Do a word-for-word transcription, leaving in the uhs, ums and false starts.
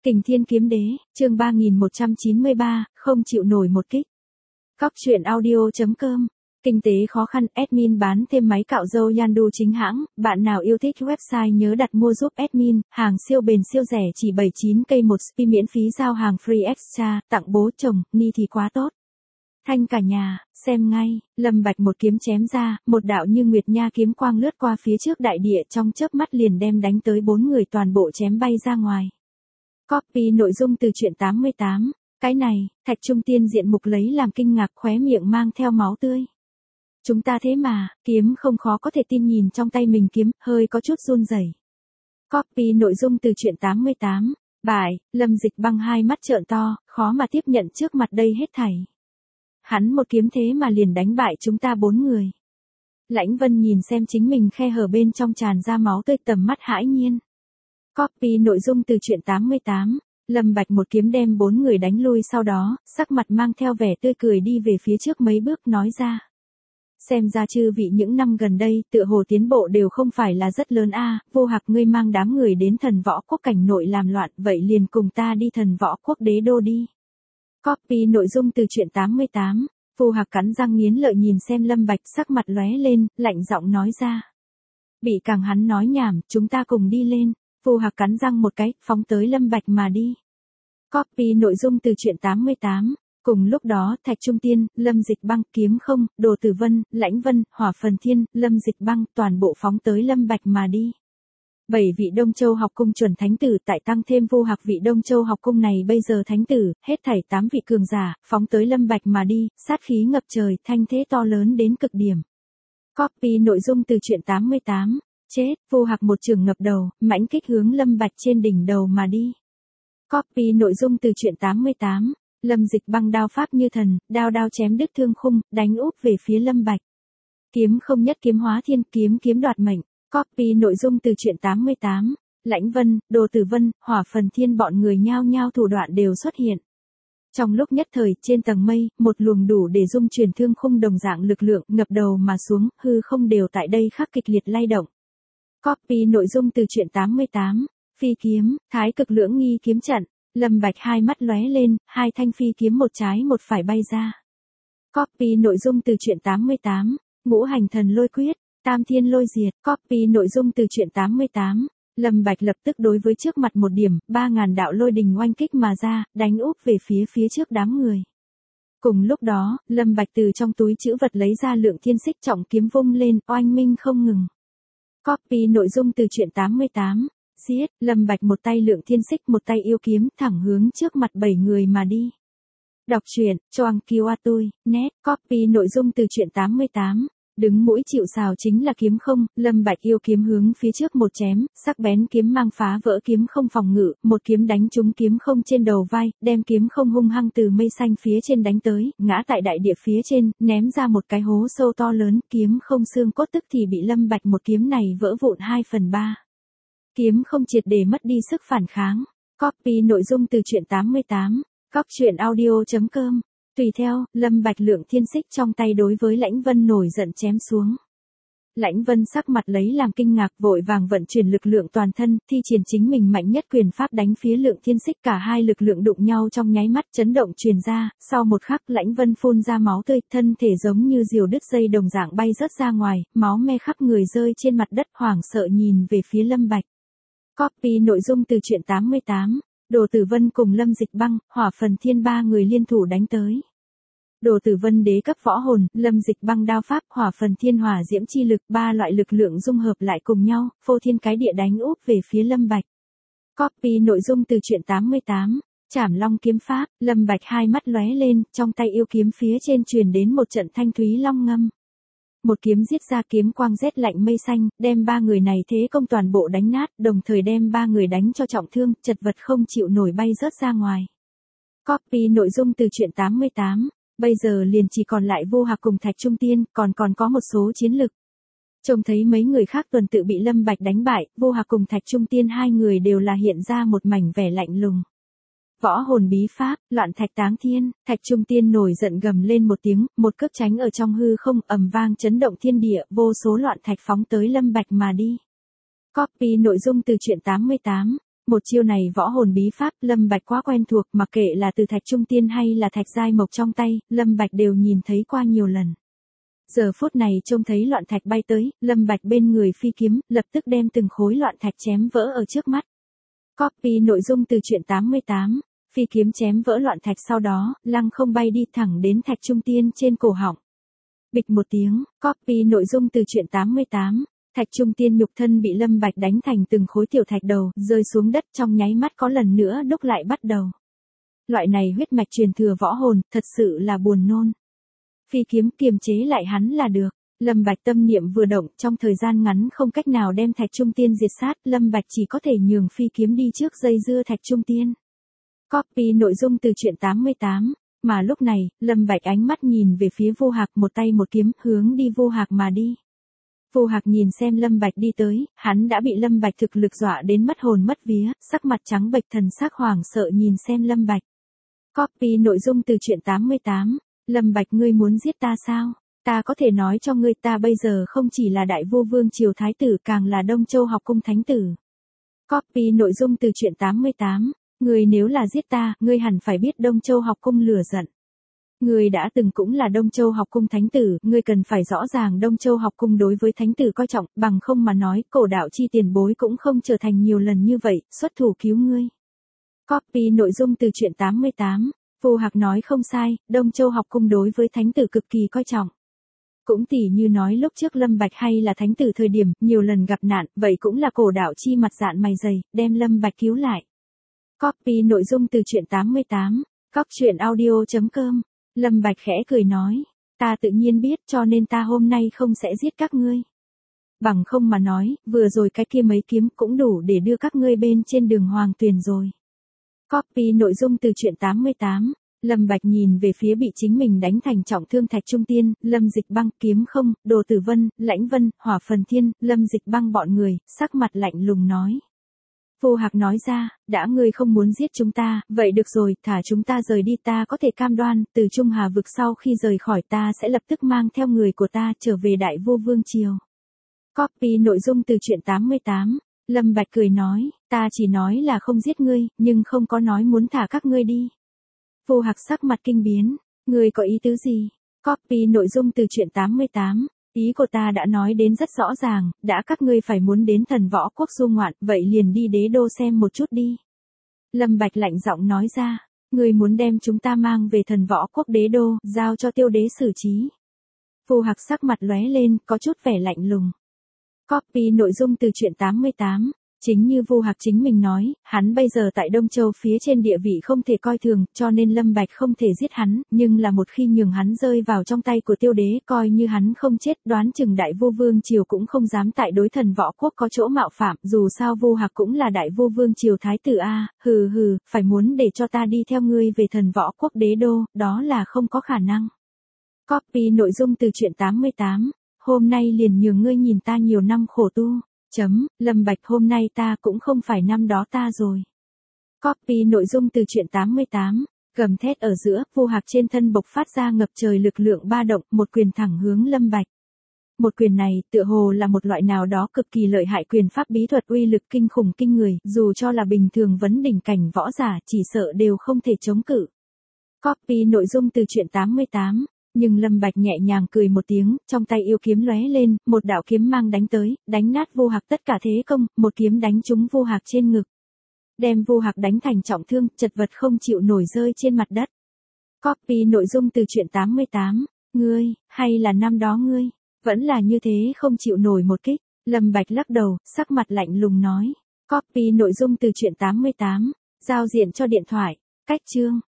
Kình Thiên Kiếm Đế, chương ba nghìn một trăm chín mươi ba, không chịu nổi một kích. Cóc truyện audio chấm com. Kinh tế khó khăn, admin bán thêm máy cạo râu Yandu chính hãng, bạn nào yêu thích website nhớ đặt mua giúp admin, hàng siêu bền siêu rẻ chỉ bảy mươi chín cây một spi miễn phí giao hàng free extra, tặng bố chồng, ni thì quá tốt. Thanh cả nhà, xem ngay, Lâm Bạch một kiếm chém ra, một đạo như nguyệt nha kiếm quang lướt qua phía trước đại địa trong chớp mắt liền đem đánh tới bốn người toàn bộ chém bay ra ngoài. Copy nội dung từ truyện tám mươi tám, cái này, Thạch Trung Tiên diện mục lấy làm kinh ngạc khóe miệng mang theo máu tươi. Chúng ta thế mà, kiếm không khó có thể tin nhìn trong tay mình kiếm, hơi có chút run rẩy. Copy nội dung từ truyện tám mươi tám, bại, Lâm Dịch Băng hai mắt trợn to, khó mà tiếp nhận trước mặt đây hết thảy. Hắn một kiếm thế mà liền đánh bại chúng ta bốn người. Lãnh Vân nhìn xem chính mình khe hở bên trong tràn ra máu tươi tầm mắt hãi nhiên. Copy nội dung từ truyện tám mươi tám, Lâm Bạch một kiếm đem bốn người đánh lui sau đó, sắc mặt mang theo vẻ tươi cười đi về phía trước mấy bước nói ra. Xem ra chư vị những năm gần đây tựa hồ tiến bộ đều không phải là rất lớn a. Vô Hạc ngươi mang đám người đến thần võ quốc cảnh nội làm loạn, vậy liền cùng ta đi thần võ quốc đế đô đi. Copy nội dung từ truyện tám mươi tám, Vô Hạc cắn răng nghiến lợi nhìn xem Lâm Bạch sắc mặt lóe lên, lạnh giọng nói ra. Bị càng hắn nói nhảm, chúng ta cùng đi lên. Vô Hạc cắn răng một cái, phóng tới Lâm Bạch mà đi. Copy nội dung từ truyện tám mươi tám. Cùng lúc đó, Thạch Trung Tiên, Lâm Dịch Băng, Kiếm Không, Đồ Tử Vân, Lãnh Vân, Hỏa Phần Thiên, Lâm Dịch Băng toàn bộ phóng tới Lâm Bạch mà đi. Bảy vị Đông Châu học cung chuẩn thánh tử tại tăng thêm Vô Hạc vị Đông Châu học cung này bây giờ thánh tử, hết thảy tám vị cường giả, phóng tới Lâm Bạch mà đi, sát khí ngập trời, thanh thế to lớn đến cực điểm. Copy nội dung từ truyện tám mươi tám, chết, Vô Hạc một trường ngập đầu, mãnh kích hướng Lâm Bạch trên đỉnh đầu mà đi. Copy nội dung từ truyện tám mươi tám, Lâm Dịch Băng đao pháp như thần, đao đao chém đứt thương khung, đánh úp về phía Lâm Bạch. Kiếm không nhất kiếm hóa thiên, kiếm kiếm đoạt mệnh. Copy nội dung từ truyện tám mươi tám, Lãnh Vân, Đồ Tử Vân, Hỏa Phần Thiên bọn người nhao nhao thủ đoạn đều xuất hiện. Trong lúc nhất thời, trên tầng mây, một luồng đủ để dung chuyển thương khung đồng dạng lực lượng ngập đầu mà xuống, hư không đều tại đây khắc kịch liệt lay động. Copy nội dung từ truyện tám mươi tám, Phi kiếm, Thái Cực Lưỡng Nghi kiếm trận. Lâm Bạch hai mắt lóe lên, hai thanh phi kiếm một trái một phải bay ra. Copy nội dung từ truyện tám mươi tám, Ngũ Hành Thần Lôi Quyết, Tam Thiên Lôi Diệt. Copy nội dung từ truyện tám mươi tám, Lâm Bạch lập tức đối với trước mặt một điểm, ba ngàn đạo lôi đình oanh kích mà ra, đánh úp về phía phía trước đám người. Cùng lúc đó, Lâm Bạch từ trong túi trữ vật lấy ra Lượng Thiên Xích trọng kiếm vung lên, oanh minh không ngừng. Copy nội dung từ truyện tám mươi tám, giết, Lâm Bạch một tay Lượng Thiên Xích một tay yêu kiếm thẳng hướng trước mặt bảy người mà đi. Đọc truyện, Choang Kiêu A Tui, net, copy nội dung từ truyện tám mươi tám, đứng mũi chịu sào chính là Kiếm Không, Lâm Bạch yêu kiếm hướng phía trước một chém, sắc bén kiếm mang phá vỡ Kiếm Không phòng ngự, một kiếm đánh trúng Kiếm Không trên đầu vai, đem Kiếm Không hung hăng từ mây xanh phía trên đánh tới, ngã tại đại địa phía trên, ném ra một cái hố sâu to lớn, Kiếm Không xương cốt tức thì bị Lâm Bạch một kiếm này vỡ vụn hai phần ba. Kiếm Không triệt để mất đi sức phản kháng. Copy nội dung từ truyện tám mươi tám, cóc truyện audio chấm com. Tùy theo, Lâm Bạch Lượng Thiên Xích trong tay đối với Lãnh Vân nổi giận chém xuống. Lãnh Vân sắc mặt lấy làm kinh ngạc vội vàng vận chuyển lực lượng toàn thân, thi triển chính mình mạnh nhất quyền pháp đánh phía Lượng Thiên Xích, cả hai lực lượng đụng nhau trong nháy mắt chấn động truyền ra, sau một khắc Lãnh Vân phun ra máu tươi, thân thể giống như diều đứt dây đồng dạng bay rớt ra ngoài, máu me khắp người rơi trên mặt đất hoảng sợ nhìn về phía Lâm Bạch. Copy nội dung từ truyện tám mươi tám, Đồ Tử Vân cùng Lâm Dịch Băng, Hỏa Phần Thiên ba người liên thủ đánh tới. Đồ Tử Vân đế cấp võ hồn, Lâm Dịch Băng đao pháp, Hỏa Phần Thiên hỏa diễm chi lực, ba loại lực lượng dung hợp lại cùng nhau, phô thiên cái địa đánh úp về phía Lâm Bạch. Copy nội dung từ truyện tám mươi tám, Trảm Long kiếm pháp, Lâm Bạch hai mắt lóe lên, trong tay yêu kiếm phía trên truyền đến một trận thanh thúy long ngâm. Một kiếm giết ra kiếm quang rét lạnh mây xanh, đem ba người này thế công toàn bộ đánh nát, đồng thời đem ba người đánh cho trọng thương, chật vật không chịu nổi bay rớt ra ngoài. Copy nội dung từ truyện tám mươi tám, bây giờ liền chỉ còn lại Vô Hạc cùng Thạch Trung Tiên, còn còn có một số chiến lực. Trông thấy mấy người khác tuần tự bị Lâm Bạch đánh bại, Vô Hạc cùng Thạch Trung Tiên hai người đều là hiện ra một mảnh vẻ lạnh lùng. Võ hồn bí pháp, Loạn Thạch Táng Thiên, Thạch Trung Tiên nổi giận gầm lên một tiếng, một cước tránh ở trong hư không ầm vang chấn động thiên địa, vô số loạn thạch phóng tới Lâm Bạch mà đi. Copy nội dung từ truyện tám mươi tám, Một chiêu này võ hồn bí pháp, Lâm Bạch quá quen thuộc, mặc kệ là từ thạch trung tiên hay là thạch giai mộc trong tay, Lâm Bạch đều nhìn thấy qua nhiều lần. Giờ phút này trông thấy loạn thạch bay tới, Lâm Bạch bên người phi kiếm, lập tức đem từng khối loạn thạch chém vỡ ở trước mắt. Copy nội dung từ truyện tám mươi tám, phi kiếm chém vỡ loạn thạch sau đó, lăng không bay đi thẳng đến thạch trung tiên trên cổ họng. Bịch một tiếng, copy nội dung từ truyện tám mươi tám, thạch trung tiên nhục thân bị Lâm Bạch đánh thành từng khối tiểu thạch đầu, rơi xuống đất trong nháy mắt có lần nữa đúc lại bắt đầu. Loại này huyết mạch truyền thừa võ hồn, thật sự là buồn nôn. Phi kiếm kiềm chế lại hắn là được. Lâm Bạch tâm niệm vừa động, trong thời gian ngắn không cách nào đem thạch trung tiên diệt sát, Lâm Bạch chỉ có thể nhường phi kiếm đi trước dây dưa thạch trung tiên. Copy nội dung từ truyện tám mươi tám, mà lúc này, Lâm Bạch ánh mắt nhìn về phía Vô Hạc, một tay một kiếm, hướng đi Vô Hạc mà đi. Vô Hạc nhìn xem Lâm Bạch đi tới, hắn đã bị Lâm Bạch thực lực dọa đến mất hồn mất vía, sắc mặt trắng bệch, thần sắc hoảng sợ nhìn xem Lâm Bạch. Copy nội dung từ truyện tám mươi tám, Lâm Bạch, ngươi muốn giết ta sao? Ta có thể nói cho ngươi, ta bây giờ không chỉ là đại vô vương triều thái tử, càng là Đông Châu học cung thánh tử. Copy nội dung từ truyện tám mươi tám, ngươi nếu là giết ta, ngươi hẳn phải biết Đông Châu học cung lửa giận. Ngươi đã từng cũng là Đông Châu học cung thánh tử, ngươi cần phải rõ ràng Đông Châu học cung đối với thánh tử coi trọng, bằng không mà nói, cổ đạo chi tiền bối cũng không trở thành nhiều lần như vậy, xuất thủ cứu ngươi. Copy nội dung từ truyện tám mươi tám, Vô Hạc nói không sai, Đông Châu học cung đối với thánh tử cực kỳ coi trọng. Cũng tỉ như nói lúc trước Lâm Bạch hay là thánh tử thời điểm, nhiều lần gặp nạn, vậy cũng là cổ đạo chi mặt dạn mày dày, đem Lâm Bạch cứu lại. Copy nội dung từ truyện tám mươi tám, cóc truyện audio chấm com, Lâm Bạch khẽ cười nói, ta tự nhiên biết cho nên ta hôm nay không sẽ giết các ngươi. Bằng không mà nói, vừa rồi cái kia mấy kiếm cũng đủ để đưa các ngươi bên trên đường hoàng tuyền rồi. Copy nội dung từ truyện tám mươi tám, Lâm Bạch nhìn về phía bị chính mình đánh thành trọng thương thạch trung tiên, Lâm Dịch Băng, Kiếm Không, Đồ Tử Vân, Lãnh Vân, Hỏa Phần Thiên, Lâm Dịch Băng bọn người, sắc mặt lạnh lùng nói. Vô Hạc nói ra, đã ngươi không muốn giết chúng ta, vậy được rồi, thả chúng ta rời đi, ta có thể cam đoan, từ Trung Hà vực sau khi rời khỏi ta sẽ lập tức mang theo người của ta trở về Đại Vô Vương Triều. Copy nội dung từ truyện tám mươi tám, Lâm Bạch cười nói, ta chỉ nói là không giết ngươi, nhưng không có nói muốn thả các ngươi đi. Vô Hạc sắc mặt kinh biến, ngươi có ý tứ gì? Copy nội dung từ truyện tám mươi tám, ý của ta đã nói đến rất rõ ràng, đã các ngươi phải muốn đến thần võ quốc du ngoạn, vậy liền đi đế đô xem một chút đi. Lâm Bạch lạnh giọng nói ra, ngươi muốn đem chúng ta mang về thần võ quốc đế đô, giao cho tiêu đế xử trí. Vô Hạc sắc mặt lóe lên, có chút vẻ lạnh lùng. Copy nội dung từ truyện tám mươi tám, chính như Vô Hạc chính mình nói, hắn bây giờ tại Đông Châu phía trên địa vị không thể coi thường, cho nên Lâm Bạch không thể giết hắn, nhưng là một khi nhường hắn rơi vào trong tay của tiêu đế, coi như hắn không chết, đoán chừng Đại Vô Vương Triều cũng không dám tại đối thần võ quốc có chỗ mạo phạm, dù sao Vô Hạc cũng là Đại Vô Vương Triều thái tử a, hừ hừ, phải muốn để cho ta đi theo ngươi về thần võ quốc đế đô, đó là không có khả năng. Copy nội dung từ truyện tám mươi tám, hôm nay liền nhường ngươi nhìn ta nhiều năm khổ tu. Chấm, Lâm Bạch, hôm nay ta cũng không phải năm đó ta rồi. Copy nội dung từ truyện tám mươi tám, gầm thét ở giữa, Vô Hạc trên thân bộc phát ra ngập trời lực lượng ba động, một quyền thẳng hướng Lâm Bạch. Một quyền này, tựa hồ là một loại nào đó cực kỳ lợi hại quyền pháp bí thuật uy lực kinh khủng kinh người, dù cho là bình thường vấn đỉnh cảnh võ giả, chỉ sợ đều không thể chống cự. Copy nội dung từ truyện tám mươi tám. Nhưng Lâm Bạch nhẹ nhàng cười một tiếng, trong tay yêu kiếm lóe lên, một đạo kiếm mang đánh tới, đánh nát Vô Hạc tất cả thế công, một kiếm đánh trúng Vô Hạc trên ngực. Đem Vô Hạc đánh thành trọng thương, chật vật không chịu nổi rơi trên mặt đất. Copy nội dung từ truyện tám mươi tám, ngươi, hay là năm đó ngươi, vẫn là như thế không chịu nổi một kích. Lâm Bạch lắc đầu, sắc mặt lạnh lùng nói. Copy nội dung từ truyện tám mươi tám, giao diện cho điện thoại, cách chương.